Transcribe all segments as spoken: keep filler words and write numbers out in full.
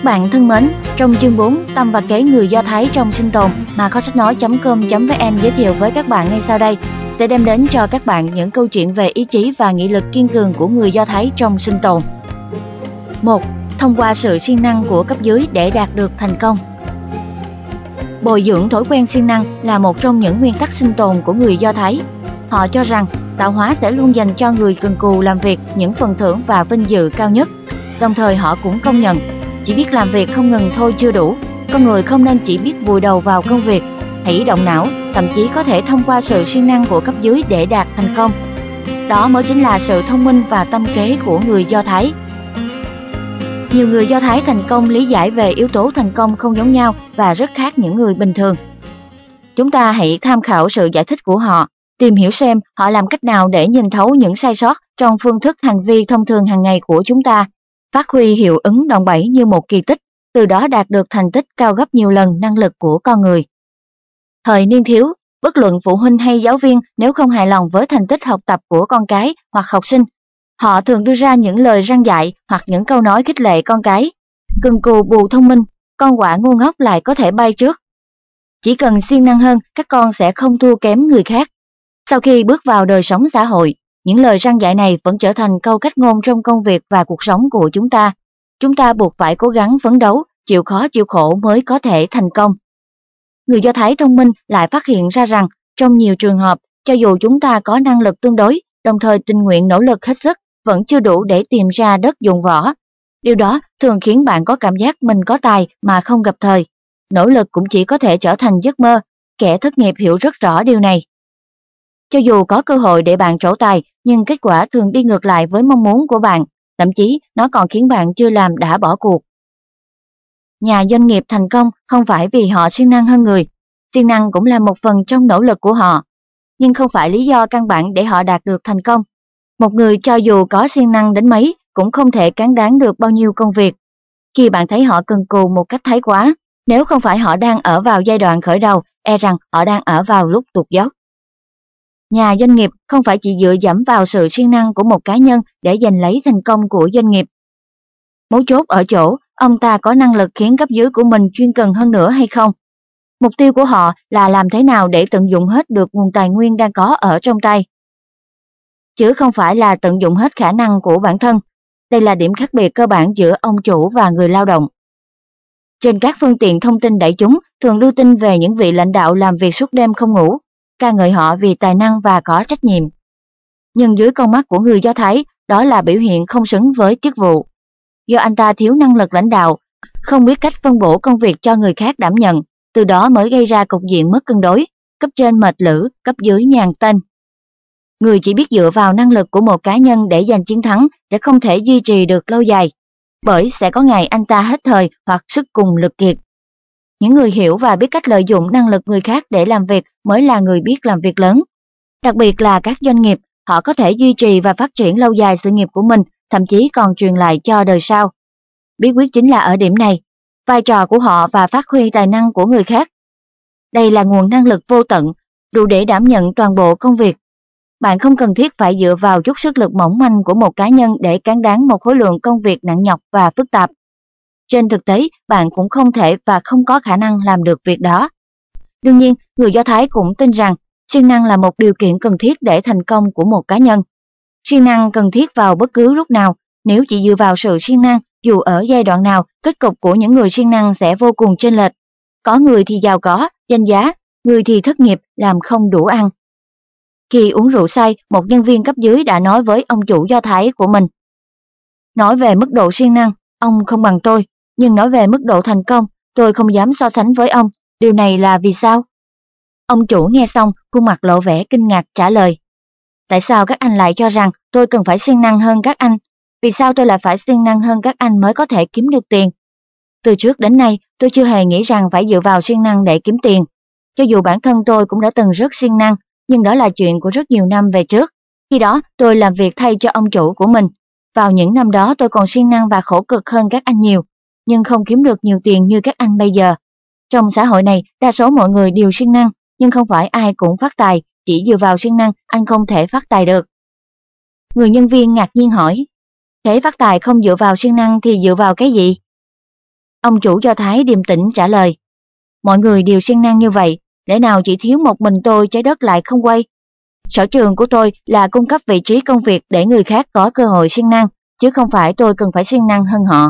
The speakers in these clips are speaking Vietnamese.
bạn thân mến, trong chương bốn Tâm và kế người Do Thái trong sinh tồn mà kho sách nói chấm com chấm vn giới thiệu với các bạn ngay sau đây sẽ đem đến cho các bạn những câu chuyện về ý chí và nghị lực kiên cường của người Do Thái trong sinh tồn. một. Thông qua sự siêng năng của cấp dưới để đạt được thành công. Bồi dưỡng thói quen siêng năng là một trong những nguyên tắc sinh tồn của người Do Thái. Họ cho rằng tạo hóa sẽ luôn dành cho người cần cù làm việc những phần thưởng và vinh dự cao nhất. Đồng thời họ cũng công nhận, chỉ biết làm việc không ngừng thôi chưa đủ, con người không nên chỉ biết vùi đầu vào công việc, hãy động não, thậm chí có thể thông qua sự siêng năng của cấp dưới để đạt thành công. Đó mới chính là sự thông minh và tâm kế của người Do Thái. Nhiều người Do Thái thành công lý giải về yếu tố thành công không giống nhau và rất khác những người bình thường. Chúng ta hãy tham khảo sự giải thích của họ, tìm hiểu xem họ làm cách nào để nhìn thấu những sai sót trong phương thức hành vi thông thường hàng ngày của chúng ta, phát huy hiệu ứng đòn bẩy như một kỳ tích, từ đó đạt được thành tích cao gấp nhiều lần năng lực của con người. Thời niên thiếu, bất luận phụ huynh hay giáo viên nếu không hài lòng với thành tích học tập của con cái hoặc học sinh, họ thường đưa ra những lời răn dạy hoặc những câu nói khích lệ con cái. Cần cù bù thông minh, con quạ ngu ngốc lại có thể bay trước. Chỉ cần siêng năng hơn, các con sẽ không thua kém người khác. Sau khi bước vào đời sống xã hội, những lời răn dạy này vẫn trở thành câu cách ngôn trong công việc và cuộc sống của chúng ta. Chúng ta buộc phải cố gắng phấn đấu, chịu khó chịu khổ mới có thể thành công. Người Do Thái thông minh lại phát hiện ra rằng, trong nhiều trường hợp, cho dù chúng ta có năng lực tương đối, đồng thời tình nguyện nỗ lực hết sức, vẫn chưa đủ để tìm ra đất dụng võ. Điều đó thường khiến bạn có cảm giác mình có tài mà không gặp thời. Nỗ lực cũng chỉ có thể trở thành giấc mơ, kẻ thất nghiệp hiểu rất rõ điều này. Cho dù có cơ hội để bạn trổ tài, nhưng kết quả thường đi ngược lại với mong muốn của bạn, thậm chí nó còn khiến bạn chưa làm đã bỏ cuộc. Nhà doanh nghiệp thành công không phải vì họ siêng năng hơn người, siêng năng cũng là một phần trong nỗ lực của họ, nhưng không phải lý do căn bản để họ đạt được thành công. Một người cho dù có siêng năng đến mấy cũng không thể cán đáng được bao nhiêu công việc. Khi bạn thấy họ cần cù một cách thái quá, nếu không phải họ đang ở vào giai đoạn khởi đầu, e rằng họ đang ở vào lúc tụt dốc. Nhà doanh nghiệp không phải chỉ dựa dẫm vào sự siêng năng của một cá nhân để giành lấy thành công của doanh nghiệp. Mấu chốt ở chỗ, ông ta có năng lực khiến cấp dưới của mình chuyên cần hơn nữa hay không? Mục tiêu của họ là làm thế nào để tận dụng hết được nguồn tài nguyên đang có ở trong tay, chứ không phải là tận dụng hết khả năng của bản thân. Đây là điểm khác biệt cơ bản giữa ông chủ và người lao động. Trên các phương tiện thông tin đại chúng thường đưa tin về những vị lãnh đạo làm việc suốt đêm không ngủ, ca ngợi họ vì tài năng và có trách nhiệm. Nhưng dưới con mắt của người Do Thái, đó là biểu hiện không xứng với chức vụ. Do anh ta thiếu năng lực lãnh đạo, không biết cách phân bổ công việc cho người khác đảm nhận, từ đó mới gây ra cục diện mất cân đối, cấp trên mệt lử, cấp dưới nhàn tênh. Người chỉ biết dựa vào năng lực của một cá nhân để giành chiến thắng sẽ không thể duy trì được lâu dài, bởi sẽ có ngày anh ta hết thời hoặc sức cùng lực kiệt. Những người hiểu và biết cách lợi dụng năng lực người khác để làm việc mới là người biết làm việc lớn. Đặc biệt là các doanh nghiệp, họ có thể duy trì và phát triển lâu dài sự nghiệp của mình, thậm chí còn truyền lại cho đời sau. Bí quyết chính là ở điểm này, vai trò của họ và phát huy tài năng của người khác. Đây là nguồn năng lực vô tận, đủ để đảm nhận toàn bộ công việc. Bạn không cần thiết phải dựa vào chút sức lực mỏng manh của một cá nhân để cán đáng một khối lượng công việc nặng nhọc và phức tạp. Trên thực tế, bạn cũng không thể và không có khả năng làm được việc đó. Đương nhiên, người Do Thái cũng tin rằng siêng năng là một điều kiện cần thiết để thành công của một cá nhân. Siêng năng cần thiết vào bất cứ lúc nào, nếu chỉ dựa vào sự siêng năng, dù ở giai đoạn nào, kết cục của những người siêng năng sẽ vô cùng chênh lệch. Có người thì giàu có, danh giá, người thì thất nghiệp, làm không đủ ăn. Khi uống rượu say, một nhân viên cấp dưới đã nói với ông chủ Do Thái của mình: nói về mức độ siêng năng, ông không bằng tôi, nhưng nói về mức độ thành công, tôi không dám so sánh với ông. Điều này là vì sao? Ông chủ nghe xong, khuôn mặt lộ vẻ kinh ngạc trả lời: tại sao các anh lại cho rằng tôi cần phải siêng năng hơn các anh? Vì sao tôi lại phải siêng năng hơn các anh mới có thể kiếm được tiền? Từ trước đến nay, tôi chưa hề nghĩ rằng phải dựa vào siêng năng để kiếm tiền. Cho dù bản thân tôi cũng đã từng rất siêng năng, nhưng đó là chuyện của rất nhiều năm về trước. Khi đó, tôi làm việc thay cho ông chủ của mình. Vào những năm đó tôi còn siêng năng và khổ cực hơn các anh nhiều, nhưng không kiếm được nhiều tiền như các anh bây giờ. Trong xã hội này, đa số mọi người đều siêng năng, nhưng không phải ai cũng phát tài, chỉ dựa vào siêng năng anh không thể phát tài được. Người nhân viên ngạc nhiên hỏi: thế phát tài không dựa vào siêng năng thì dựa vào cái gì? Ông chủ Do Thái điềm tĩnh trả lời. Mọi người đều siêng năng như vậy, lẽ nào chỉ thiếu một mình tôi trái đất lại không quay? Sở trường của tôi là cung cấp vị trí công việc để người khác có cơ hội siêng năng, chứ không phải tôi cần phải siêng năng hơn họ.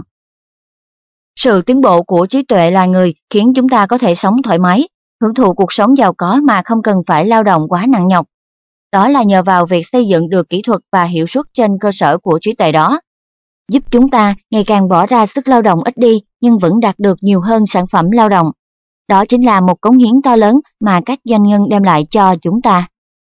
Sự tiến bộ của trí tuệ loài người khiến chúng ta có thể sống thoải mái, hưởng thụ cuộc sống giàu có mà không cần phải lao động quá nặng nhọc. Đó là nhờ vào việc xây dựng được kỹ thuật và hiệu suất trên cơ sở của trí tuệ đó, giúp chúng ta ngày càng bỏ ra sức lao động ít đi nhưng vẫn đạt được nhiều hơn sản phẩm lao động. Đó chính là một cống hiến to lớn mà các doanh nhân đem lại cho chúng ta.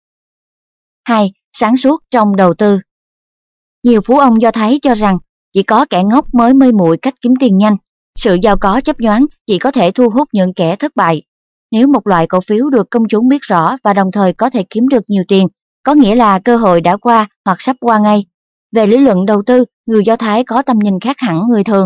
hai. Sáng suốt trong đầu tư. Nhiều phú ông Do Thái cho rằng chỉ có kẻ ngốc mới mê muội cách kiếm tiền nhanh. Sự giàu có chớp nhoáng chỉ có thể thu hút những kẻ thất bại. Nếu một loại cổ phiếu được công chúng biết rõ và đồng thời có thể kiếm được nhiều tiền, có nghĩa là cơ hội đã qua hoặc sắp qua ngay. Về lý luận đầu tư, người Do Thái có tầm nhìn khác hẳn người thường.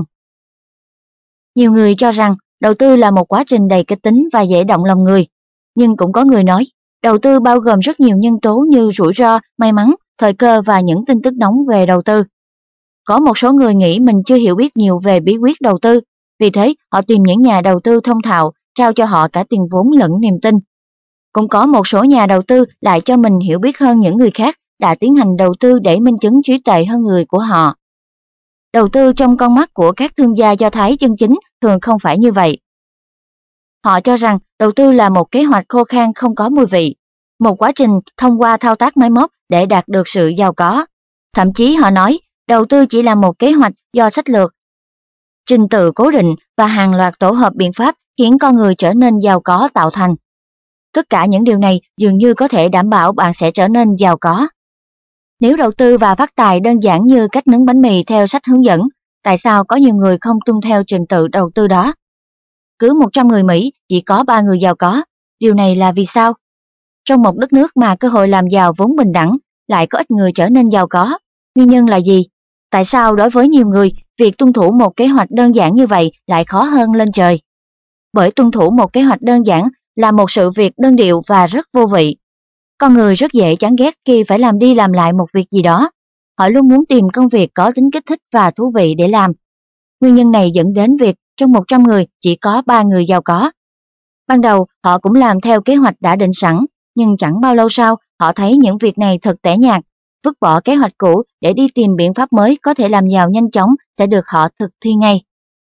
Nhiều người cho rằng đầu tư là một quá trình đầy kịch tính và dễ động lòng người. Nhưng cũng có người nói, đầu tư bao gồm rất nhiều nhân tố như rủi ro, may mắn, thời cơ và những tin tức nóng về đầu tư. Có một số người nghĩ mình chưa hiểu biết nhiều về bí quyết đầu tư, vì thế họ tìm những nhà đầu tư thông thạo, trao cho họ cả tiền vốn lẫn niềm tin. Cũng có một số nhà đầu tư lại cho mình hiểu biết hơn những người khác, đã tiến hành đầu tư để minh chứng trí tuệ hơn người của họ. Đầu tư trong con mắt của các thương gia Do Thái chân chính thường không phải như vậy. Họ cho rằng đầu tư là một kế hoạch khô khan không có mùi vị, một quá trình thông qua thao tác máy móc để đạt được sự giàu có. Thậm chí họ nói đầu tư chỉ là một kế hoạch do sách lược, trình tự cố định và hàng loạt tổ hợp biện pháp khiến con người trở nên giàu có tạo thành. Tất cả những điều này dường như có thể đảm bảo bạn sẽ trở nên giàu có. Nếu đầu tư và phát tài đơn giản như cách nướng bánh mì theo sách hướng dẫn, tại sao có nhiều người không tuân theo trình tự đầu tư đó? Cứ một trăm người Mỹ chỉ có ba người giàu có, điều này là vì sao? Trong một đất nước mà cơ hội làm giàu vốn bình đẳng, lại có ít người trở nên giàu có. Nguyên nhân là gì? Tại sao đối với nhiều người, việc tuân thủ một kế hoạch đơn giản như vậy lại khó hơn lên trời? Bởi tuân thủ một kế hoạch đơn giản là một sự việc đơn điệu và rất vô vị. Con người rất dễ chán ghét khi phải làm đi làm lại một việc gì đó. Họ luôn muốn tìm công việc có tính kích thích và thú vị để làm. Nguyên nhân này dẫn đến việc trong một trăm người chỉ có ba người giàu có. Ban đầu họ cũng làm theo kế hoạch đã định sẵn, nhưng chẳng bao lâu sau họ thấy những việc này thật tẻ nhạt, vứt bỏ kế hoạch cũ để đi tìm biện pháp mới có thể làm giàu nhanh chóng sẽ được họ thực thi ngay.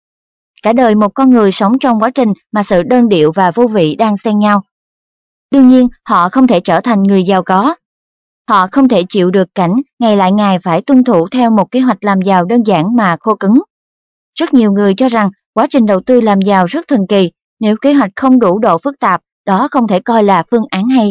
Cả đời một con người sống trong quá trình mà sự đơn điệu và vô vị đang xen nhau. Đương nhiên họ không thể trở thành người giàu có. Họ không thể chịu được cảnh ngày lại ngày phải tuân thủ theo một kế hoạch làm giàu đơn giản mà khô cứng. Rất nhiều người cho rằng quá trình đầu tư làm giàu rất thần kỳ, nếu kế hoạch không đủ độ phức tạp, đó không thể coi là phương án hay.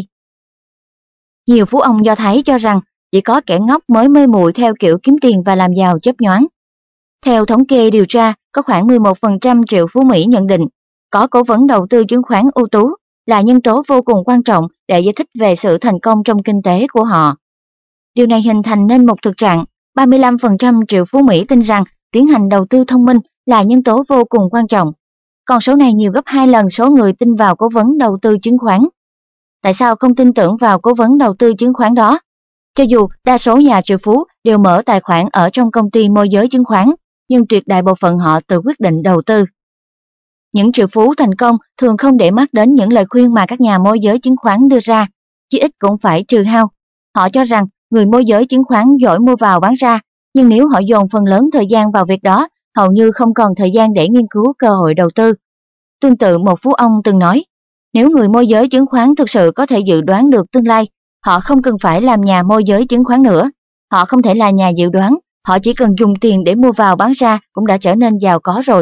Nhiều phú ông Do Thái cho rằng chỉ có kẻ ngốc mới mê muội theo kiểu kiếm tiền và làm giàu chớp nhoáng. Theo thống kê điều tra, có khoảng mười một phần trăm triệu phú Mỹ nhận định có cố vấn đầu tư chứng khoán ưu tú là nhân tố vô cùng quan trọng để giải thích về sự thành công trong kinh tế của họ. Điều này hình thành nên một thực trạng, ba mươi lăm phần trăm triệu phú Mỹ tin rằng tiến hành đầu tư thông minh là nhân tố vô cùng quan trọng. Con số này nhiều gấp hai lần số người tin vào cố vấn đầu tư chứng khoán. Tại sao không tin tưởng vào cố vấn đầu tư chứng khoán đó? Cho dù đa số nhà triệu phú đều mở tài khoản ở trong công ty môi giới chứng khoán, nhưng tuyệt đại bộ phận họ tự quyết định đầu tư. Những triệu phú thành công thường không để mắt đến những lời khuyên mà các nhà môi giới chứng khoán đưa ra, chí ít cũng phải trừ hao. Họ cho rằng người môi giới chứng khoán giỏi mua vào bán ra, nhưng nếu họ dồn phần lớn thời gian vào việc đó, hầu như không còn thời gian để nghiên cứu cơ hội đầu tư. Tương tự một phú ông từng nói, nếu người môi giới chứng khoán thực sự có thể dự đoán được tương lai, họ không cần phải làm nhà môi giới chứng khoán nữa. Họ không thể là nhà dự đoán, họ chỉ cần dùng tiền để mua vào bán ra cũng đã trở nên giàu có rồi.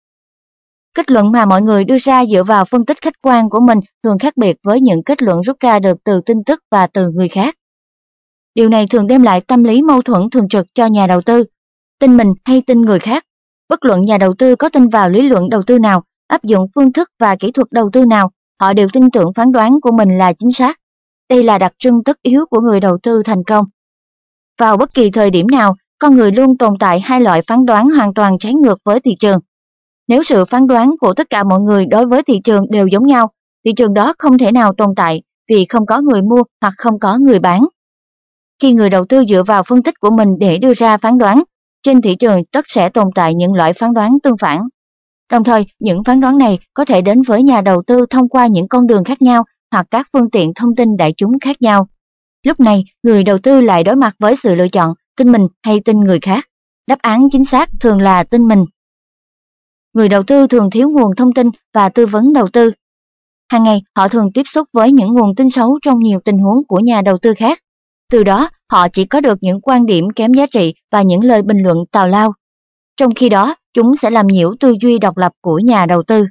Kết luận mà mọi người đưa ra dựa vào phân tích khách quan của mình thường khác biệt với những kết luận rút ra được từ tin tức và từ người khác. Điều này thường đem lại tâm lý mâu thuẫn thường trực cho nhà đầu tư, tin mình hay tin người khác. Bất luận nhà đầu tư có tin vào lý luận đầu tư nào, áp dụng phương thức và kỹ thuật đầu tư nào, họ đều tin tưởng phán đoán của mình là chính xác. Đây là đặc trưng tất yếu của người đầu tư thành công. Vào bất kỳ thời điểm nào, con người luôn tồn tại hai loại phán đoán hoàn toàn trái ngược với thị trường. Nếu sự phán đoán của tất cả mọi người đối với thị trường đều giống nhau, thị trường đó không thể nào tồn tại vì không có người mua hoặc không có người bán. Khi người đầu tư dựa vào phân tích của mình để đưa ra phán đoán, trên thị trường tất sẽ tồn tại những loại phán đoán tương phản. Đồng thời, những phán đoán này có thể đến với nhà đầu tư thông qua những con đường khác nhau hoặc các phương tiện thông tin đại chúng khác nhau. Lúc này, người đầu tư lại đối mặt với sự lựa chọn tin mình hay tin người khác. Đáp án chính xác thường là tin mình. Người đầu tư thường thiếu nguồn thông tin và tư vấn đầu tư. Hàng ngày, họ thường tiếp xúc với những nguồn tin xấu trong nhiều tình huống của nhà đầu tư khác. Từ đó, họ chỉ có được những quan điểm kém giá trị và những lời bình luận tào lao. Trong khi đó, chúng sẽ làm nhiễu tư duy độc lập của nhà đầu tư.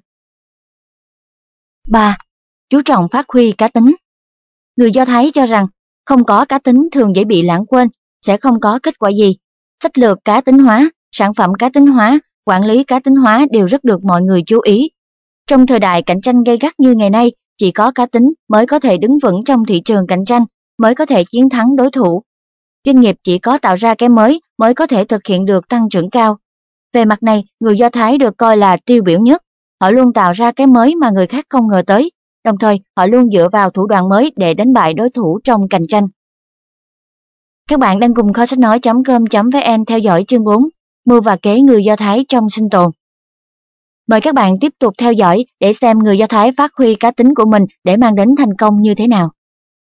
ba. Chú trọng phát huy cá tính. Người Do Thái cho rằng, không có cá tính thường dễ bị lãng quên, sẽ không có kết quả gì. Sách lược cá tính hóa, sản phẩm cá tính hóa, quản lý cá tính hóa đều rất được mọi người chú ý. Trong thời đại cạnh tranh gay gắt như ngày nay, chỉ có cá tính mới có thể đứng vững trong thị trường cạnh tranh, mới có thể chiến thắng đối thủ. Doanh nghiệp chỉ có tạo ra cái mới mới có thể thực hiện được tăng trưởng cao. Về mặt này, người Do Thái được coi là tiêu biểu nhất. Họ luôn tạo ra cái mới mà người khác không ngờ tới, đồng thời họ luôn dựa vào thủ đoạn mới để đánh bại đối thủ trong cạnh tranh. Các bạn đang cùng kho sách nói chấm com chấm vn theo dõi chương bốn, mưu và kế người Do Thái trong sinh tồn. Mời các bạn tiếp tục theo dõi để xem người Do Thái phát huy cá tính của mình để mang đến thành công như thế nào.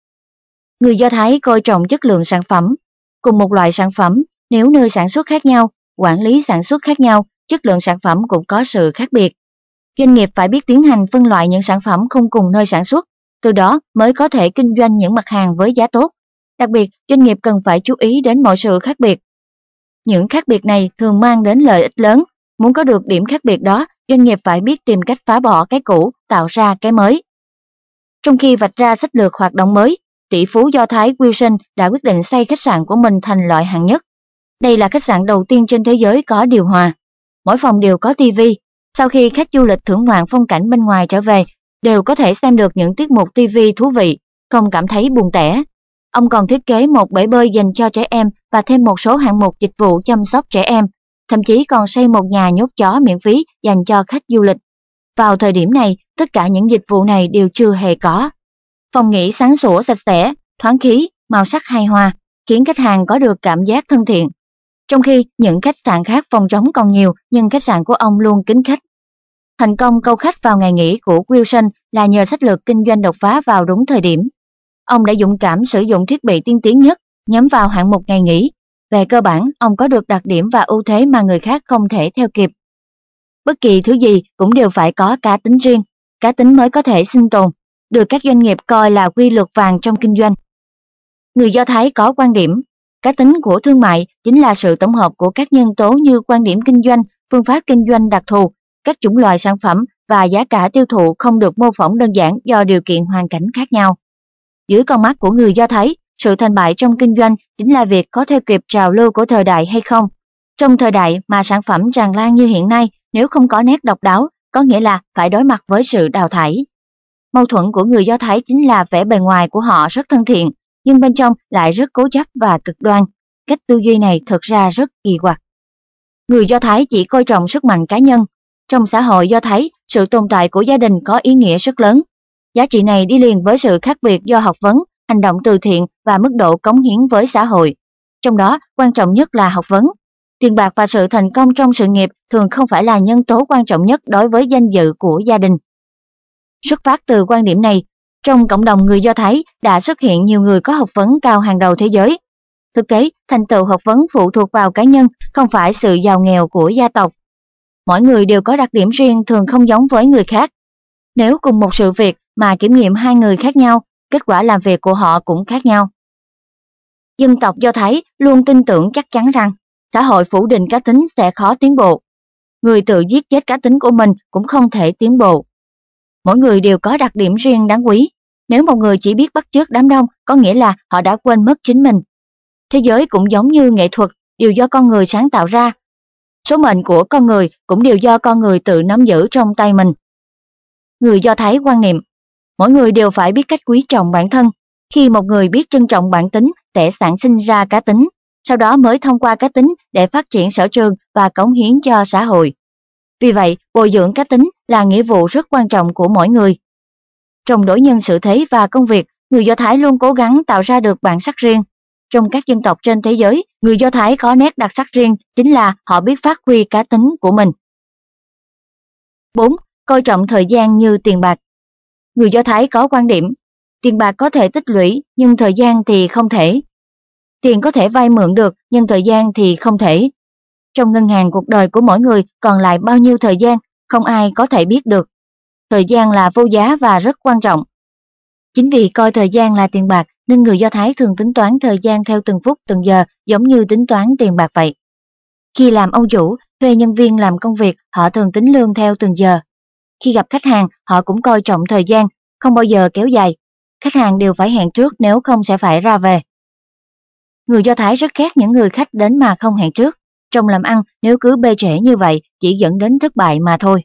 Người Do Thái coi trọng chất lượng sản phẩm. Cùng một loại sản phẩm, nếu nơi sản xuất khác nhau, quản lý sản xuất khác nhau, chất lượng sản phẩm cũng có sự khác biệt. Doanh nghiệp phải biết tiến hành phân loại những sản phẩm không cùng nơi sản xuất, từ đó mới có thể kinh doanh những mặt hàng với giá tốt. Đặc biệt, doanh nghiệp cần phải chú ý đến mọi sự khác biệt. Những khác biệt này thường mang đến lợi ích lớn. Muốn có được điểm khác biệt đó, doanh nghiệp phải biết tìm cách phá bỏ cái cũ, tạo ra cái mới. Trong khi vạch ra sách lược hoạt động mới, tỷ phú Do Thái Wilson đã quyết định xây khách sạn của mình thành loại hạng nhất. Đây là khách sạn đầu tiên trên thế giới có điều hòa. Mỗi phòng đều có tivi. Sau khi khách du lịch thưởng ngoạn phong cảnh bên ngoài trở về, đều có thể xem được những tiết mục tivi thú vị, không cảm thấy buồn tẻ. Ông còn thiết kế một bể bơi dành cho trẻ em và thêm một số hạng mục dịch vụ chăm sóc trẻ em, thậm chí còn xây một nhà nhốt chó miễn phí dành cho khách du lịch. Vào thời điểm này, tất cả những dịch vụ này đều chưa hề có. Phòng nghỉ sáng sủa sạch sẽ, thoáng khí, màu sắc hài hòa, khiến khách hàng có được cảm giác thân thiện. Trong khi những khách sạn khác phòng trống còn nhiều, nhưng khách sạn của ông luôn kín khách. Thành công câu khách vào ngày nghỉ của Wilson là nhờ sách lược kinh doanh đột phá vào đúng thời điểm. Ông đã dũng cảm sử dụng thiết bị tiên tiến nhất, nhắm vào hạng mục ngày nghỉ. Về cơ bản, ông có được đặc điểm và ưu thế mà người khác không thể theo kịp. Bất kỳ thứ gì cũng đều phải có cá tính riêng, cá tính mới có thể sinh tồn, được các doanh nghiệp coi là quy luật vàng trong kinh doanh. Người Do Thái có quan điểm, cá tính của thương mại chính là sự tổng hợp của các nhân tố như quan điểm kinh doanh, phương pháp kinh doanh đặc thù, các chủng loại sản phẩm và giá cả tiêu thụ không được mô phỏng đơn giản do điều kiện hoàn cảnh khác nhau. Dưới con mắt của người Do Thái, sự thành bại trong kinh doanh chính là việc có theo kịp trào lưu của thời đại hay không. Trong thời đại mà sản phẩm tràn lan như hiện nay, nếu không có nét độc đáo, có nghĩa là phải đối mặt với sự đào thải. Mâu thuẫn của người Do Thái chính là vẻ bề ngoài của họ rất thân thiện, nhưng bên trong lại rất cố chấp và cực đoan. Cách tư duy này thực ra rất kỳ quặc. Người Do Thái chỉ coi trọng sức mạnh cá nhân. Trong xã hội Do Thái, sự tồn tại của gia đình có ý nghĩa rất lớn. Giá trị này đi liền với sự khác biệt do học vấn, hành động từ thiện và mức độ cống hiến với xã hội. Trong đó, quan trọng nhất là học vấn. Tiền bạc và sự thành công trong sự nghiệp thường không phải là nhân tố quan trọng nhất đối với danh dự của gia đình. Xuất phát từ quan điểm này, trong cộng đồng người Do Thái đã xuất hiện nhiều người có học vấn cao hàng đầu thế giới. Thực tế, thành tựu học vấn phụ thuộc vào cá nhân, không phải sự giàu nghèo của gia tộc. Mỗi người đều có đặc điểm riêng thường không giống với người khác. Nếu cùng một sự việc mà kiểm nghiệm hai người khác nhau, kết quả làm việc của họ cũng khác nhau. Dân tộc Do Thái luôn tin tưởng chắc chắn rằng xã hội phủ định cá tính sẽ khó tiến bộ. Người tự giết chết cá tính của mình cũng không thể tiến bộ. Mỗi người đều có đặc điểm riêng đáng quý. Nếu một người chỉ biết bắt chước đám đông, có nghĩa là họ đã quên mất chính mình. Thế giới cũng giống như nghệ thuật, đều do con người sáng tạo ra. Số mệnh của con người cũng đều do con người tự nắm giữ trong tay mình. Người Do Thái quan niệm, mỗi người đều phải biết cách quý trọng bản thân. Khi một người biết trân trọng bản tính sẽ sản sinh ra cá tính, sau đó mới thông qua cá tính để phát triển sở trường và cống hiến cho xã hội. Vì vậy, bồi dưỡng cá tính là nghĩa vụ rất quan trọng của mỗi người. Trong đối nhân xử thế và công việc, người Do Thái luôn cố gắng tạo ra được bản sắc riêng. Trong các dân tộc trên thế giới, người Do Thái có nét đặc sắc riêng, chính là họ biết phát huy cá tính của mình. bốn. Coi trọng thời gian như tiền bạc. Người Do Thái có quan điểm, tiền bạc có thể tích lũy nhưng thời gian thì không thể. Tiền có thể vay mượn được nhưng thời gian thì không thể. Trong ngân hàng cuộc đời của mỗi người còn lại bao nhiêu thời gian, không ai có thể biết được. Thời gian là vô giá và rất quan trọng. Chính vì coi thời gian là tiền bạc nên người Do Thái thường tính toán thời gian theo từng phút từng giờ giống như tính toán tiền bạc vậy. Khi làm ông chủ, thuê nhân viên làm công việc, họ thường tính lương theo từng giờ. Khi gặp khách hàng, họ cũng coi trọng thời gian, không bao giờ kéo dài. Khách hàng đều phải hẹn trước nếu không sẽ phải ra về. Người Do Thái rất ghét những người khách đến mà không hẹn trước. Trong làm ăn, nếu cứ bê trễ như vậy chỉ dẫn đến thất bại mà thôi.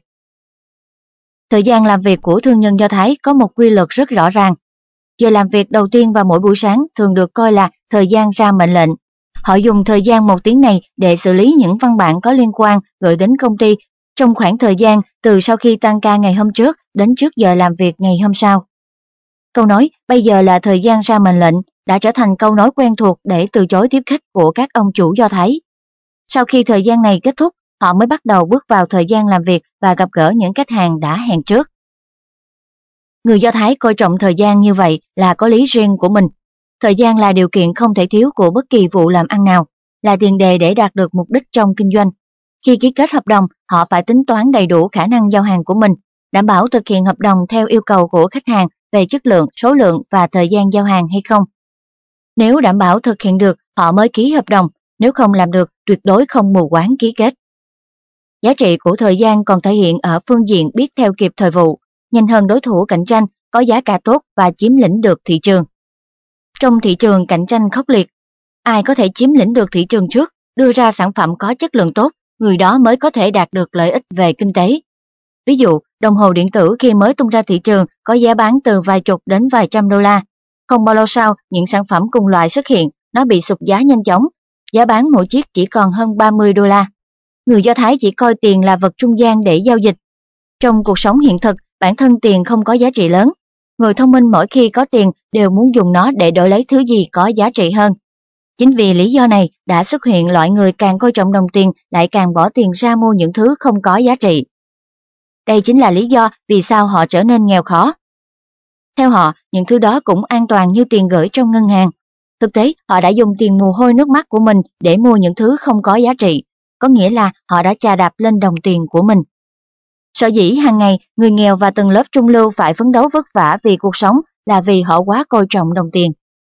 Thời gian làm việc của thương nhân Do Thái có một quy luật rất rõ ràng. Giờ làm việc đầu tiên vào mỗi buổi sáng thường được coi là thời gian ra mệnh lệnh. Họ dùng thời gian một tiếng này để xử lý những văn bản có liên quan gửi đến công ty trong khoảng thời gian từ sau khi tan ca ngày hôm trước đến trước giờ làm việc ngày hôm sau. Câu nói bây giờ là thời gian ra mệnh lệnh đã trở thành câu nói quen thuộc để từ chối tiếp khách của các ông chủ Do Thái. Sau khi thời gian này kết thúc, họ mới bắt đầu bước vào thời gian làm việc và gặp gỡ những khách hàng đã hẹn trước. Người Do Thái coi trọng thời gian như vậy là có lý riêng của mình. Thời gian là điều kiện không thể thiếu của bất kỳ vụ làm ăn nào, là tiền đề để đạt được mục đích trong kinh doanh. Khi ký kết hợp đồng, họ phải tính toán đầy đủ khả năng giao hàng của mình, đảm bảo thực hiện hợp đồng theo yêu cầu của khách hàng về chất lượng, số lượng và thời gian giao hàng hay không. Nếu đảm bảo thực hiện được, họ mới ký hợp đồng, nếu không làm được, tuyệt đối không mù quáng ký kết. Giá trị của thời gian còn thể hiện ở phương diện biết theo kịp thời vụ, nhanh hơn đối thủ cạnh tranh, có giá cả tốt và chiếm lĩnh được thị trường. Trong thị trường cạnh tranh khốc liệt, ai có thể chiếm lĩnh được thị trường trước, đưa ra sản phẩm có chất lượng tốt, người đó mới có thể đạt được lợi ích về kinh tế. Ví dụ, đồng hồ điện tử khi mới tung ra thị trường có giá bán từ vài chục đến vài trăm đô la. Không bao lâu sau, những sản phẩm cùng loại xuất hiện, nó bị sụt giá nhanh chóng, giá bán mỗi chiếc chỉ còn hơn ba mươi đô la. Người Do Thái chỉ coi tiền là vật trung gian để giao dịch. Trong cuộc sống hiện thực, bản thân tiền không có giá trị lớn. Người thông minh mỗi khi có tiền đều muốn dùng nó để đổi lấy thứ gì có giá trị hơn. Chính vì lý do này đã xuất hiện loại người càng coi trọng đồng tiền lại càng bỏ tiền ra mua những thứ không có giá trị. Đây chính là lý do vì sao họ trở nên nghèo khó. Theo họ, những thứ đó cũng an toàn như tiền gửi trong ngân hàng. Thực tế, họ đã dùng tiền mồ hôi nước mắt của mình để mua những thứ không có giá trị, có nghĩa là họ đã chà đạp lên đồng tiền của mình. Sở dĩ hàng ngày, người nghèo và tầng lớp trung lưu phải phấn đấu vất vả vì cuộc sống là vì họ quá coi trọng đồng tiền.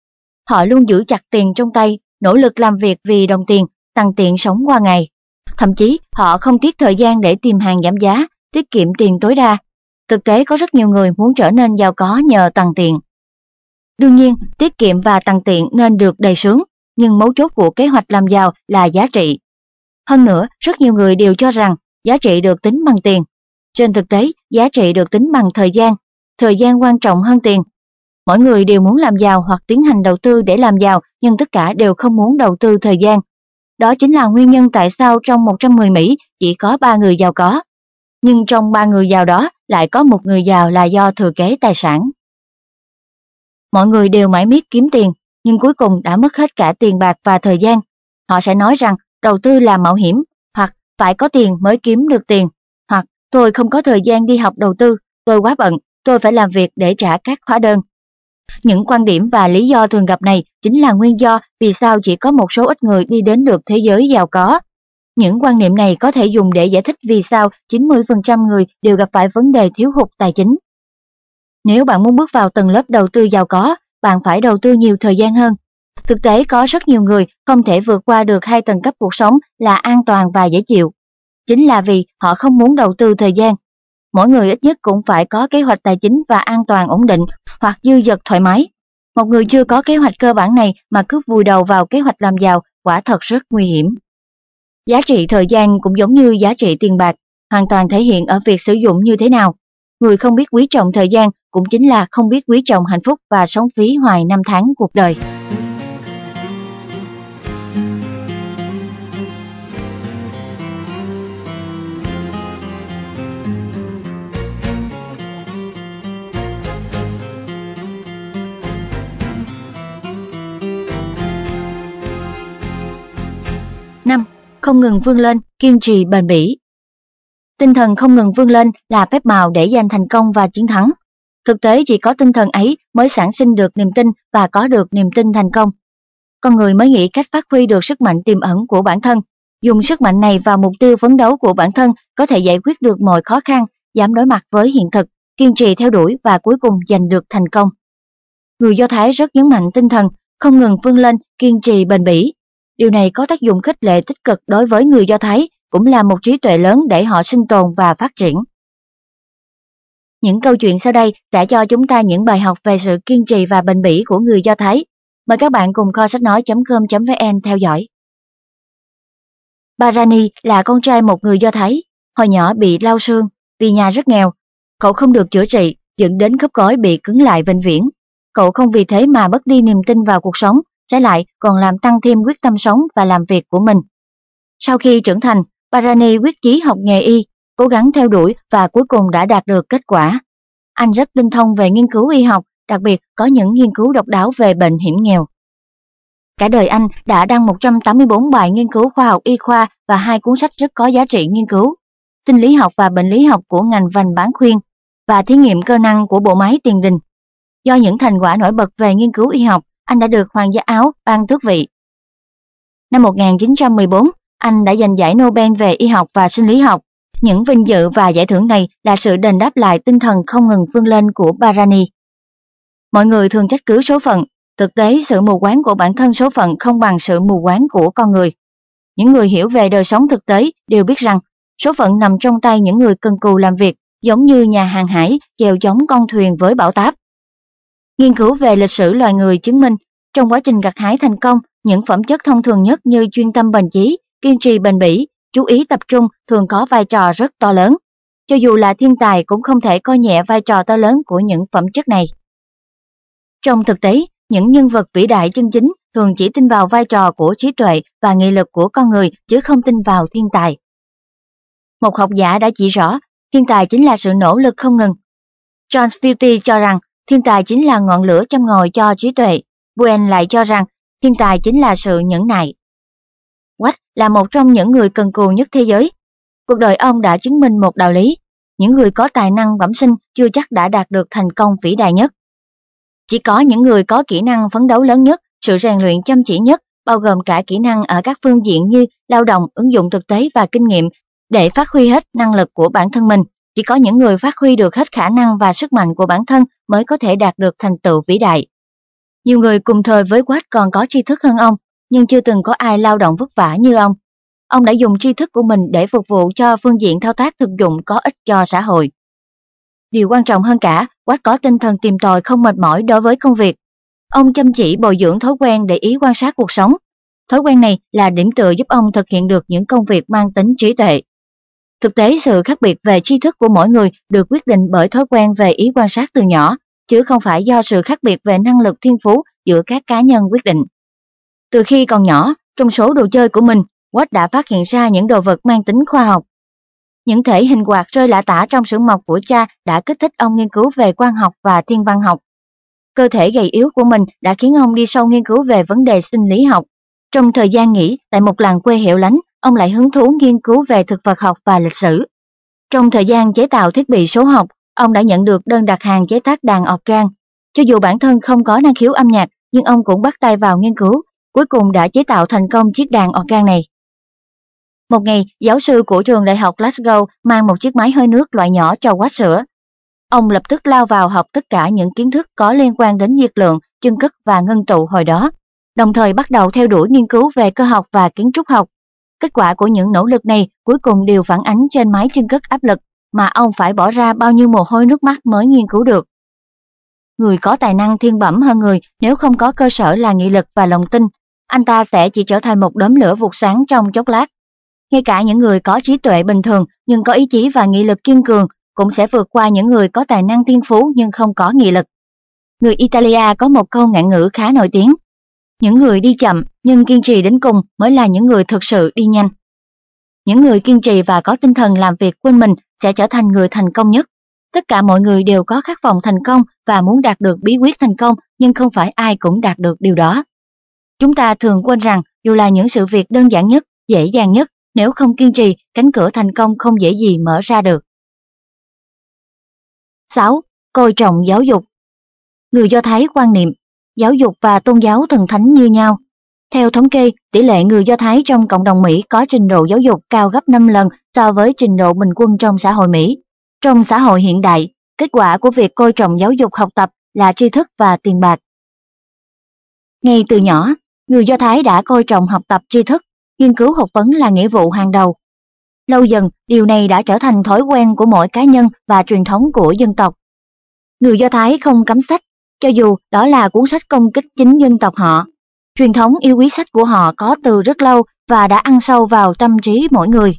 Họ luôn giữ chặt tiền trong tay, nỗ lực làm việc vì đồng tiền, tăng tiện sống qua ngày. Thậm chí, họ không tiếc thời gian để tìm hàng giảm giá, tiết kiệm tiền tối đa. Thực tế có rất nhiều người muốn trở nên giàu có nhờ tăng tiện. Đương nhiên, tiết kiệm và tăng tiện nên được đề xướng, nhưng mấu chốt của kế hoạch làm giàu là giá trị. Hơn nữa, rất nhiều người đều cho rằng giá trị được tính bằng tiền. Trên thực tế, giá trị được tính bằng thời gian. Thời gian quan trọng hơn tiền. Mỗi người đều muốn làm giàu hoặc tiến hành đầu tư để làm giàu, nhưng tất cả đều không muốn đầu tư thời gian. Đó chính là nguyên nhân tại sao trong một trăm người Mỹ chỉ có ba người giàu có. Nhưng trong ba người giàu đó lại có một người giàu là do thừa kế tài sản. Mọi người đều mải miết kiếm tiền, nhưng cuối cùng đã mất hết cả tiền bạc và thời gian. Họ sẽ nói rằng đầu tư là mạo hiểm, hoặc phải có tiền mới kiếm được tiền, hoặc tôi không có thời gian đi học đầu tư, tôi quá bận, tôi phải làm việc để trả các hóa đơn. Những quan điểm và lý do thường gặp này chính là nguyên do vì sao chỉ có một số ít người đi đến được thế giới giàu có. Những quan niệm này có thể dùng để giải thích vì sao chín mươi phần trăm người đều gặp phải vấn đề thiếu hụt tài chính. Nếu bạn muốn bước vào tầng lớp đầu tư giàu có, bạn phải đầu tư nhiều thời gian hơn. Thực tế có rất nhiều người không thể vượt qua được hai tầng cấp cuộc sống là an toàn và dễ chịu. Chính là vì họ không muốn đầu tư thời gian. Mỗi người ít nhất cũng phải có kế hoạch tài chính và an toàn ổn định, hoặc dư dật thoải mái. Một người chưa có kế hoạch cơ bản này mà cứ vùi đầu vào kế hoạch làm giàu, quả thật rất nguy hiểm. Giá trị thời gian cũng giống như giá trị tiền bạc, hoàn toàn thể hiện ở việc sử dụng như thế nào. Người không biết quý trọng thời gian cũng chính là không biết quý trọng hạnh phúc và sống phí hoài năm tháng cuộc đời. năm. Không ngừng vươn lên, kiên trì bền bỉ. Tinh thần không ngừng vươn lên là phép màu để giành thành công và chiến thắng. Thực tế chỉ có tinh thần ấy mới sản sinh được niềm tin và có được niềm tin thành công. Con người mới nghĩ cách phát huy được sức mạnh tiềm ẩn của bản thân. Dùng sức mạnh này vào mục tiêu phấn đấu của bản thân có thể giải quyết được mọi khó khăn, dám đối mặt với hiện thực, kiên trì theo đuổi và cuối cùng giành được thành công. Người Do Thái rất nhấn mạnh tinh thần, không ngừng vươn lên, kiên trì bền bỉ. Điều này có tác dụng khích lệ tích cực đối với người Do Thái, cũng là một trí tuệ lớn để họ sinh tồn và phát triển. Những câu chuyện sau đây sẽ cho chúng ta những bài học về sự kiên trì và bền bỉ của người Do Thái. Mời các bạn cùng kho sách nói chấm com chấm vn theo dõi. Barani là con trai một người Do Thái, hồi nhỏ bị lao xương vì nhà rất nghèo. Cậu không được chữa trị, dẫn đến khớp gối bị cứng lại vĩnh viễn. Cậu không vì thế mà mất đi niềm tin vào cuộc sống, trái lại còn làm tăng thêm quyết tâm sống và làm việc của mình. Sau khi trưởng thành, Barani quyết chí học nghề y, cố gắng theo đuổi và cuối cùng đã đạt được kết quả. Anh rất tinh thông về nghiên cứu y học, đặc biệt có những nghiên cứu độc đáo về bệnh hiểm nghèo. Cả đời anh đã đăng một trăm tám mươi bốn bài nghiên cứu khoa học y khoa và hai cuốn sách rất có giá trị nghiên cứu: Sinh lý học và bệnh lý học của ngành vành bán khuyên và Thí nghiệm cơ năng của bộ máy tiền đình. Do những thành quả nổi bật về nghiên cứu y học, anh đã được Hoàng gia Áo ban tước vị. Năm một nghìn chín trăm mười bốn, anh đã giành giải Nobel về y học và sinh lý học. Những vinh dự và giải thưởng này là sự đền đáp lại tinh thần không ngừng vươn lên của Barani. Mọi người thường trách cứ số phận, thực tế sự mù quáng của bản thân số phận không bằng sự mù quáng của con người. Những người hiểu về đời sống thực tế đều biết rằng số phận nằm trong tay những người cần cù làm việc, giống như nhà hàng hải chèo chống con thuyền với bão táp. Nghiên cứu về lịch sử loài người chứng minh, trong quá trình gặt hái thành công, những phẩm chất thông thường nhất như chuyên tâm bền chí, kiên trì bền bỉ, chú ý tập trung thường có vai trò rất to lớn. Cho dù là thiên tài cũng không thể coi nhẹ vai trò to lớn của những phẩm chất này. Trong thực tế, những nhân vật vĩ đại chân chính thường chỉ tin vào vai trò của trí tuệ và nghị lực của con người chứ không tin vào thiên tài. Một học giả đã chỉ rõ, thiên tài chính là sự nỗ lực không ngừng. John Fielding cho rằng thiên tài chính là ngọn lửa châm ngòi cho trí tuệ. Bowen lại cho rằng thiên tài chính là sự nhẫn nại. Watt là một trong những người cần cù nhất thế giới. Cuộc đời ông đã chứng minh một đạo lý: những người có tài năng bẩm sinh chưa chắc đã đạt được thành công vĩ đại nhất. Chỉ có những người có kỹ năng phấn đấu lớn nhất, sự rèn luyện chăm chỉ nhất, bao gồm cả kỹ năng ở các phương diện như lao động, ứng dụng thực tế và kinh nghiệm để phát huy hết năng lực của bản thân mình. Chỉ có những người phát huy được hết khả năng và sức mạnh của bản thân mới có thể đạt được thành tựu vĩ đại. Nhiều người cùng thời với Watt còn có tri thức hơn ông, nhưng chưa từng có ai lao động vất vả như ông. Ông đã dùng tri thức của mình để phục vụ cho phương diện thao tác thực dụng có ích cho xã hội. Điều quan trọng hơn cả, Watt có tinh thần tìm tòi không mệt mỏi đối với công việc. Ông chăm chỉ bồi dưỡng thói quen để ý quan sát cuộc sống. Thói quen này là điểm tựa giúp ông thực hiện được những công việc mang tính trí tuệ. Thực tế, sự khác biệt về tri thức của mỗi người được quyết định bởi thói quen về ý quan sát từ nhỏ, chứ không phải do sự khác biệt về năng lực thiên phú giữa các cá nhân quyết định. Từ khi còn nhỏ, trong số đồ chơi của mình, Watt đã phát hiện ra những đồ vật mang tính khoa học. Những thể hình quạt rơi lả tả trong xưởng mộc của cha đã kích thích ông nghiên cứu về quang học và thiên văn học. Cơ thể gầy yếu của mình đã khiến ông đi sâu nghiên cứu về vấn đề sinh lý học. Trong thời gian nghỉ tại một làng quê hẻo lánh, ông lại hứng thú nghiên cứu về thực vật học và lịch sử. Trong thời gian chế tạo thiết bị số học, ông đã nhận được đơn đặt hàng chế tác đàn organ. Cho dù bản thân không có năng khiếu âm nhạc, nhưng ông cũng bắt tay vào nghiên cứu, cuối cùng đã chế tạo thành công chiếc đàn organ này. Một ngày, giáo sư của trường đại học Glasgow mang một chiếc máy hơi nước loại nhỏ cho Watt sửa. Ông lập tức lao vào học tất cả những kiến thức có liên quan đến nhiệt lượng, chân cất và ngân tụ hồi đó, đồng thời bắt đầu theo đuổi nghiên cứu về cơ học và kiến trúc học. Kết quả của những nỗ lực này cuối cùng đều phản ánh trên máy chân cất áp lực mà ông phải bỏ ra bao nhiêu mồ hôi nước mắt mới nghiên cứu được. Người có tài năng thiên bẩm hơn người nếu không có cơ sở là nghị lực và lòng tin, anh ta sẽ chỉ trở thành một đốm lửa vụt sáng trong chốc lát. Ngay cả những người có trí tuệ bình thường nhưng có ý chí và nghị lực kiên cường cũng sẽ vượt qua những người có tài năng thiên phú nhưng không có nghị lực. Người Italia có một câu ngạn ngữ khá nổi tiếng: những người đi chậm nhưng kiên trì đến cùng mới là những người thực sự đi nhanh. Những người kiên trì và có tinh thần làm việc quên mình sẽ trở thành người thành công nhất. Tất cả mọi người đều có khát vọng thành công và muốn đạt được bí quyết thành công, nhưng không phải ai cũng đạt được điều đó. Chúng ta thường quên rằng dù là những sự việc đơn giản nhất, dễ dàng nhất, Nếu không kiên trì, cánh cửa thành công không dễ gì mở ra được. sáu. Coi trọng giáo dục. Người Do Thái quan niệm, giáo dục và tôn giáo thần thánh như nhau. Theo thống kê, tỷ lệ người Do Thái trong cộng đồng Mỹ có trình độ giáo dục cao gấp năm lần so với trình độ bình quân trong xã hội Mỹ. Trong xã hội hiện đại, kết quả của việc coi trọng giáo dục học tập là tri thức và tiền bạc. Ngay từ nhỏ, người Do Thái đã coi trọng học tập tri thức, nghiên cứu học vấn là nghĩa vụ hàng đầu. Lâu dần, điều này đã trở thành thói quen của mỗi cá nhân và truyền thống của dân tộc. Người Do Thái không cấm sách, cho dù đó là cuốn sách công kích chính dân tộc họ. Truyền thống yêu quý sách của họ có từ rất lâu và đã ăn sâu vào tâm trí mỗi người.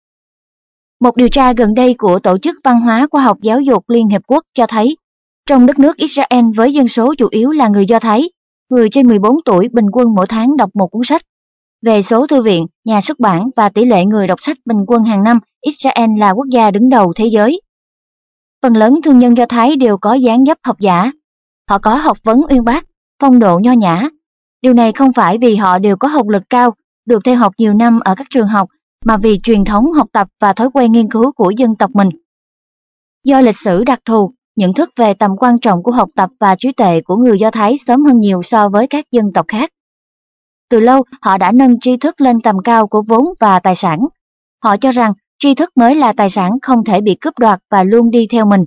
Một điều tra gần đây của Tổ chức Văn hóa Khoa học Giáo dục Liên Hiệp Quốc cho thấy, trong đất nước Israel với dân số chủ yếu là người Do Thái, người trên mười bốn tuổi bình quân mỗi tháng đọc một cuốn sách. Về số thư viện, nhà xuất bản và tỷ lệ người đọc sách bình quân hàng năm, Israel là quốc gia đứng đầu thế giới. Phần lớn thương nhân Do Thái đều có dáng dấp học giả. Họ có học vấn uyên bác, phong độ nho nhã. Điều này không phải vì họ đều có học lực cao, được theo học nhiều năm ở các trường học, mà vì truyền thống học tập và thói quen nghiên cứu của dân tộc mình. Do lịch sử đặc thù, nhận thức về tầm quan trọng của học tập và trí tuệ của người Do Thái sớm hơn nhiều so với các dân tộc khác. Từ lâu, họ đã nâng tri thức lên tầm cao của vốn và tài sản. Họ cho rằng tri thức mới là tài sản không thể bị cướp đoạt và luôn đi theo mình.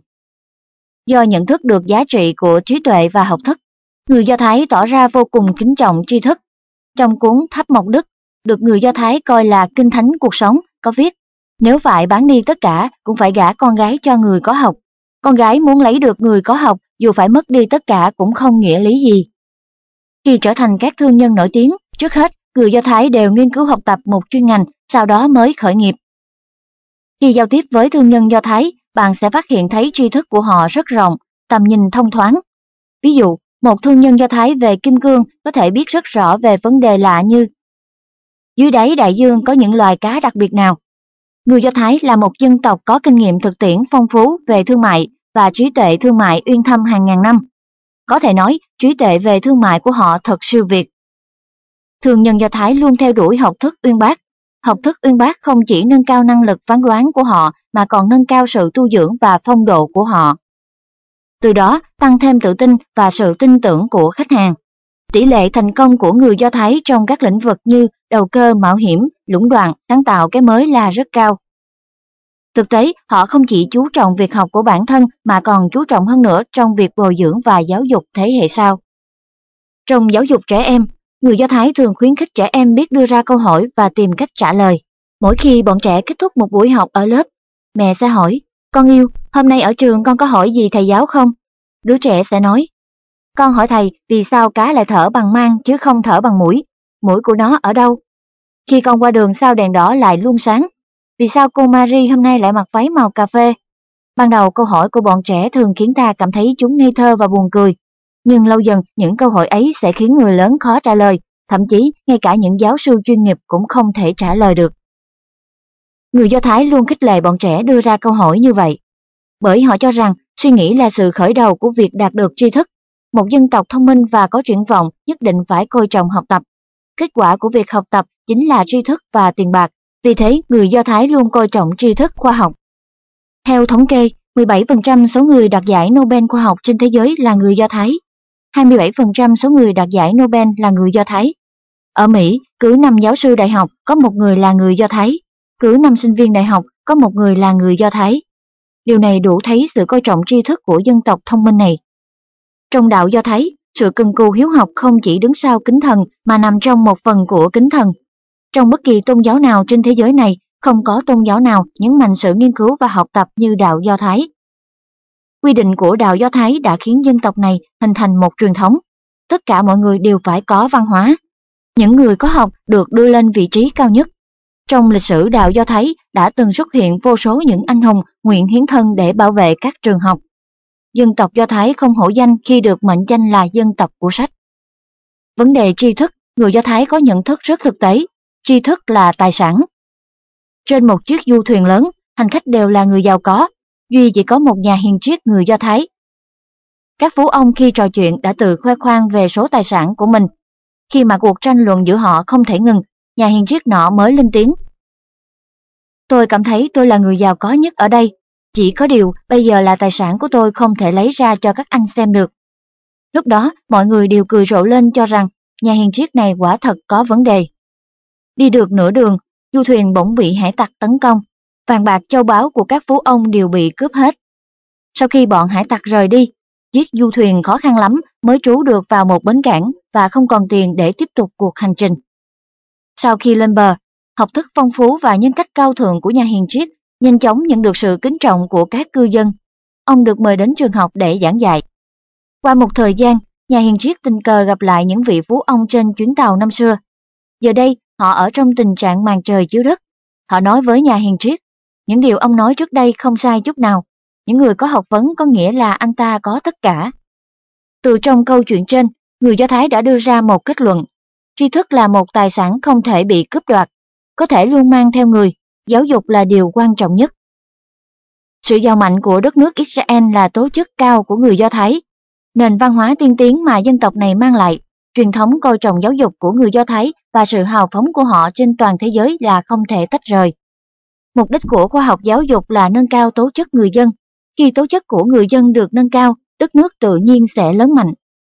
Do nhận thức được giá trị của trí tuệ và học thức, người Do Thái tỏ ra vô cùng kính trọng tri thức. Trong cuốn Tháp Mộc Đức, được người Do Thái coi là kinh thánh cuộc sống, có viết, nếu phải bán đi tất cả cũng phải gả con gái cho người có học. Con gái muốn lấy được người có học dù phải mất đi tất cả cũng không nghĩa lý gì. Khi trở thành các thương nhân nổi tiếng, trước hết, người Do Thái đều nghiên cứu học tập một chuyên ngành, sau đó mới khởi nghiệp. Khi giao tiếp với thương nhân Do Thái, bạn sẽ phát hiện thấy tri thức của họ rất rộng, tầm nhìn thông thoáng. Ví dụ, một thương nhân Do Thái về kim cương có thể biết rất rõ về vấn đề lạ như dưới đáy đại dương có những loài cá đặc biệt nào. Người Do Thái là một dân tộc có kinh nghiệm thực tiễn phong phú về thương mại và trí tuệ thương mại uyên thâm hàng ngàn năm. Có thể nói, trí tuệ về thương mại của họ thật siêu việt. Thương nhân Do Thái luôn theo đuổi học thức uyên bác. Học thức uyên bác không chỉ nâng cao năng lực phán đoán của họ mà còn nâng cao sự tu dưỡng và phong độ của họ. Từ đó, tăng thêm tự tin và sự tin tưởng của khách hàng. Tỷ lệ thành công của người Do Thái trong các lĩnh vực như đầu cơ, mạo hiểm, lũng đoạn, sáng tạo cái mới là rất cao. Thực tế, họ không chỉ chú trọng việc học của bản thân mà còn chú trọng hơn nữa trong việc bồi dưỡng và giáo dục thế hệ sau. Trong giáo dục trẻ em, người Do Thái thường khuyến khích trẻ em biết đưa ra câu hỏi và tìm cách trả lời. Mỗi khi bọn trẻ kết thúc một buổi học ở lớp, mẹ sẽ hỏi, con yêu, hôm nay ở trường con có hỏi gì thầy giáo không? Đứa trẻ sẽ nói, con hỏi thầy vì sao cá lại thở bằng mang chứ không thở bằng mũi, mũi của nó ở đâu? Khi con qua đường sao đèn đỏ lại luôn sáng? Vì sao cô Marie hôm nay lại mặc váy màu cà phê? Ban đầu câu hỏi của bọn trẻ thường khiến ta cảm thấy chúng ngây thơ và buồn cười. Nhưng lâu dần những câu hỏi ấy sẽ khiến người lớn khó trả lời, thậm chí ngay cả những giáo sư chuyên nghiệp cũng không thể trả lời được. Người Do Thái luôn khích lệ bọn trẻ đưa ra câu hỏi như vậy, bởi họ cho rằng suy nghĩ là sự khởi đầu của việc đạt được tri thức. Một dân tộc thông minh và có triển vọng nhất định phải coi trọng học tập. Kết quả của việc học tập chính là tri thức và tiền bạc, vì thế người Do Thái luôn coi trọng tri thức khoa học. Theo thống kê, mười bảy phần trăm số người đoạt giải Nobel khoa học trên thế giới là người Do Thái. hai mươi bảy phần trăm số người đoạt giải Nobel là người Do Thái. Ở Mỹ, cứ năm giáo sư đại học có một người là người Do Thái, cứ năm sinh viên đại học có một người là người Do Thái. Điều này đủ thấy sự coi trọng tri thức của dân tộc thông minh này. Trong đạo Do Thái, sự cần cù hiếu học không chỉ đứng sau kính thần mà nằm trong một phần của kính thần. Trong bất kỳ tôn giáo nào trên thế giới này, không có tôn giáo nào nhấn mạnh sự nghiên cứu và học tập như đạo Do Thái. Quy định của đạo Do Thái đã khiến dân tộc này hình thành một truyền thống. Tất cả mọi người đều phải có văn hóa. Những người có học được đưa lên vị trí cao nhất. Trong lịch sử đạo Do Thái đã từng xuất hiện vô số những anh hùng nguyện hiến thân để bảo vệ các trường học. Dân tộc Do Thái không hổ danh khi được mệnh danh là dân tộc của sách. Vấn đề tri thức, người Do Thái có nhận thức rất thực tế, tri thức là tài sản. Trên một chiếc du thuyền lớn, hành khách đều là người giàu có, duy chỉ có một nhà hiền triết người Do Thái. Các phú ông khi trò chuyện đã tự khoe khoang về số tài sản của mình. Khi mà cuộc tranh luận giữa họ không thể ngừng, nhà hiền triết nọ mới lên tiếng. Tôi cảm thấy tôi là người giàu có nhất ở đây. Chỉ có điều bây giờ là tài sản của tôi không thể lấy ra cho các anh xem được. Lúc đó mọi người đều cười rộ lên cho rằng nhà hiền triết này quả thật có vấn đề. Đi được nửa đường, du thuyền bỗng bị hải tặc tấn công. Vàng bạc châu báu của các phú ông đều bị cướp hết. Sau khi bọn hải tặc rời đi, chiếc du thuyền khó khăn lắm mới trú được vào một bến cảng và không còn tiền để tiếp tục cuộc hành trình. Sau khi lên bờ, học thức phong phú và nhân cách cao thượng của nhà hiền triết nhanh chóng nhận được sự kính trọng của các cư dân. Ông được mời đến trường học để giảng dạy. Qua một thời gian, nhà hiền triết tình cờ gặp lại những vị phú ông trên chuyến tàu năm xưa. Giờ đây, họ ở trong tình trạng màn trời chiếu đất. Họ nói với nhà hiền triết, những điều ông nói trước đây không sai chút nào. Những người có học vấn có nghĩa là anh ta có tất cả. Từ trong câu chuyện trên, người Do Thái đã đưa ra một kết luận. Tri thức là một tài sản không thể bị cướp đoạt, có thể luôn mang theo người, giáo dục là điều quan trọng nhất. Sự giàu mạnh của đất nước Israel là tố chất cao của người Do Thái. Nền văn hóa tiên tiến mà dân tộc này mang lại, truyền thống coi trọng giáo dục của người Do Thái và sự hào phóng của họ trên toàn thế giới là không thể tách rời. Mục đích của khoa học giáo dục là nâng cao tố chất người dân. Khi tố chất của người dân được nâng cao, đất nước tự nhiên sẽ lớn mạnh.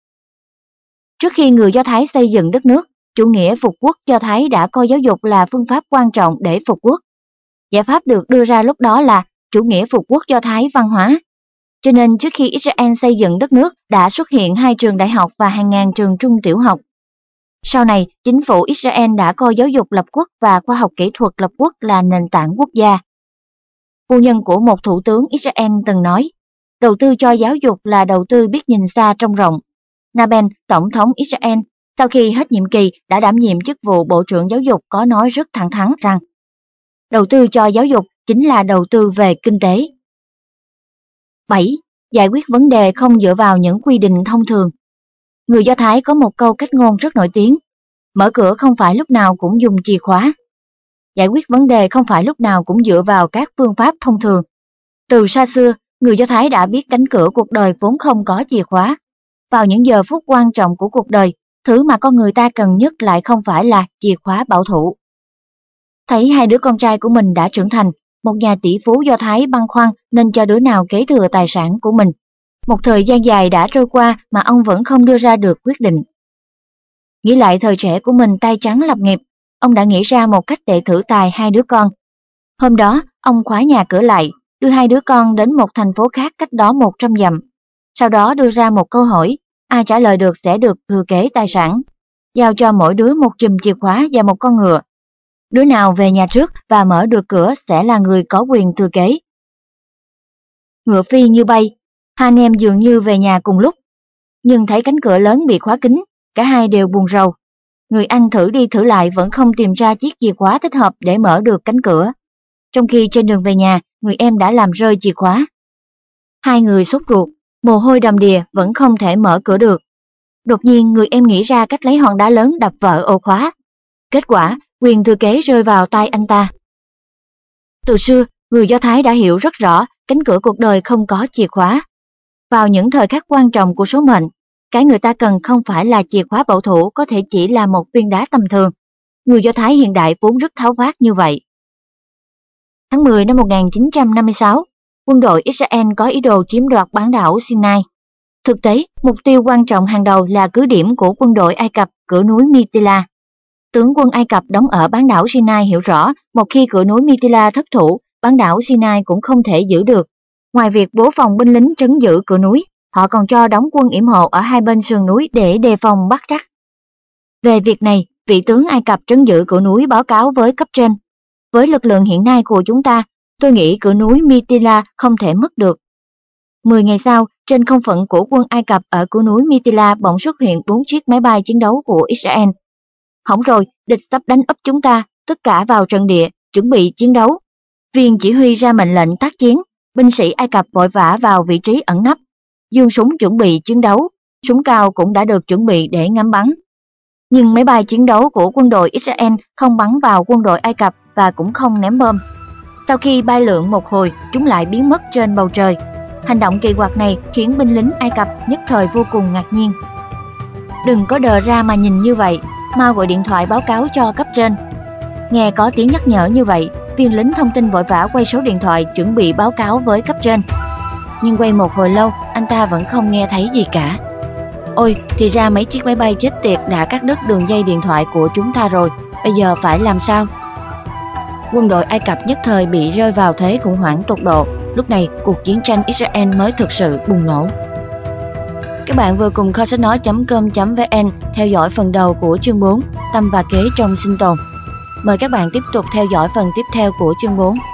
Trước khi người Do Thái xây dựng đất nước, chủ nghĩa phục quốc Do Thái đã coi giáo dục là phương pháp quan trọng để phục quốc. Giải pháp được đưa ra lúc đó là chủ nghĩa phục quốc Do Thái văn hóa. Cho nên trước khi Israel xây dựng đất nước đã xuất hiện hai trường đại học và hàng ngàn trường trung tiểu học. Sau này, chính phủ Israel đã coi giáo dục lập quốc và khoa học kỹ thuật lập quốc là nền tảng quốc gia. Phu nhân của một thủ tướng Israel từng nói, đầu tư cho giáo dục là đầu tư biết nhìn xa trông rộng. Rabin, tổng thống Israel, sau khi hết nhiệm kỳ đã đảm nhiệm chức vụ Bộ trưởng Giáo dục có nói rất thẳng thắn rằng, đầu tư cho giáo dục chính là đầu tư về kinh tế. bảy. Giải quyết vấn đề không dựa vào những quy định thông thường. Người Do Thái có một câu kết ngôn rất nổi tiếng, mở cửa không phải lúc nào cũng dùng chìa khóa. Giải quyết vấn đề không phải lúc nào cũng dựa vào các phương pháp thông thường. Từ xa xưa, người Do Thái đã biết cánh cửa cuộc đời vốn không có chìa khóa. Vào những giờ phút quan trọng của cuộc đời, thứ mà con người ta cần nhất lại không phải là chìa khóa bảo thủ. Thấy hai đứa con trai của mình đã trưởng thành, một nhà tỷ phú Do Thái băn khoăn nên cho đứa nào kế thừa tài sản của mình. Một thời gian dài đã trôi qua mà ông vẫn không đưa ra được quyết định. Nghĩ lại thời trẻ của mình tay trắng lập nghiệp, ông đã nghĩ ra một cách để thử tài hai đứa con. Hôm đó, ông khóa nhà cửa lại, đưa hai đứa con đến một thành phố khác cách đó một trăm dặm. Sau đó đưa ra một câu hỏi, ai trả lời được sẽ được thừa kế tài sản. Giao cho mỗi đứa một chùm chìa khóa và một con ngựa. Đứa nào về nhà trước và mở được cửa sẽ là người có quyền thừa kế. Ngựa phi như bay, hai anh em dường như về nhà cùng lúc. Nhưng thấy cánh cửa lớn bị khóa kín, cả hai đều buồn rầu. Người anh thử đi thử lại vẫn không tìm ra chiếc chìa khóa thích hợp để mở được cánh cửa. Trong khi trên đường về nhà, người em đã làm rơi chìa khóa. Hai người sốt ruột, mồ hôi đầm đìa vẫn không thể mở cửa được. Đột nhiên người em nghĩ ra cách lấy hòn đá lớn đập vỡ ổ khóa. Kết quả, quyền thừa kế rơi vào tay anh ta. Từ xưa, người Do Thái đã hiểu rất rõ cánh cửa cuộc đời không có chìa khóa. Vào những thời khắc quan trọng của số mệnh, cái người ta cần không phải là chìa khóa bảo thủ, có thể chỉ là một viên đá tầm thường. Người Do Thái hiện đại vốn rất tháo vát như vậy. Tháng mười năm một nghìn chín trăm năm mươi sáu, quân đội Israel có ý đồ chiếm đoạt bán đảo Sinai. Thực tế, mục tiêu quan trọng hàng đầu là cứ điểm của quân đội Ai Cập, cửa núi Mitila. Tướng quân Ai Cập đóng ở bán đảo Sinai hiểu rõ, một khi cửa núi Mitila thất thủ, bán đảo Sinai cũng không thể giữ được. Ngoài việc bố phòng binh lính trấn giữ cửa núi, họ còn cho đóng quân yểm hộ ở hai bên sườn núi để đề phòng bắt trắc. Về việc này, vị tướng Ai Cập trấn giữ cửa núi báo cáo với cấp trên. Với lực lượng hiện nay của chúng ta, tôi nghĩ cửa núi Mitila không thể mất được. Mười ngày sau, trên không phận của quân Ai Cập ở cửa núi Mitila bỗng xuất hiện bốn chiếc máy bay chiến đấu của Israel. Hỏng rồi, địch sắp đánh úp chúng ta, tất cả vào trận địa, chuẩn bị chiến đấu. Viên chỉ huy ra mệnh lệnh tác chiến, binh sĩ Ai Cập vội vã vào vị trí ẩn nấp. Giương súng chuẩn bị chiến đấu, súng cao cũng đã được chuẩn bị để ngắm bắn. Nhưng máy bay chiến đấu của quân đội Israel không bắn vào quân đội Ai Cập và cũng không ném bom. Sau khi bay lượn một hồi, chúng lại biến mất trên bầu trời. Hành động kỳ quặc này khiến binh lính Ai Cập nhất thời vô cùng ngạc nhiên. Đừng có đờ ra mà nhìn như vậy, mau gọi điện thoại báo cáo cho cấp trên. Nghe có tiếng nhắc nhở như vậy, viên lính thông tin vội vã quay số điện thoại chuẩn bị báo cáo với cấp trên. Nhưng quay một hồi lâu, anh ta vẫn không nghe thấy gì cả. Ôi, thì ra mấy chiếc máy bay chết tiệt đã cắt đứt đường dây điện thoại của chúng ta rồi, bây giờ phải làm sao? Quân đội Ai Cập nhất thời bị rơi vào thế khủng hoảng tột độ. Lúc này, cuộc chiến tranh Israel mới thực sự bùng nổ. Các bạn vừa cùng kho sách nói chấm com chấm vn theo dõi phần đầu của chương bốn, Tâm và kế trong sinh tồn. Mời các bạn tiếp tục theo dõi phần tiếp theo của chương bốn.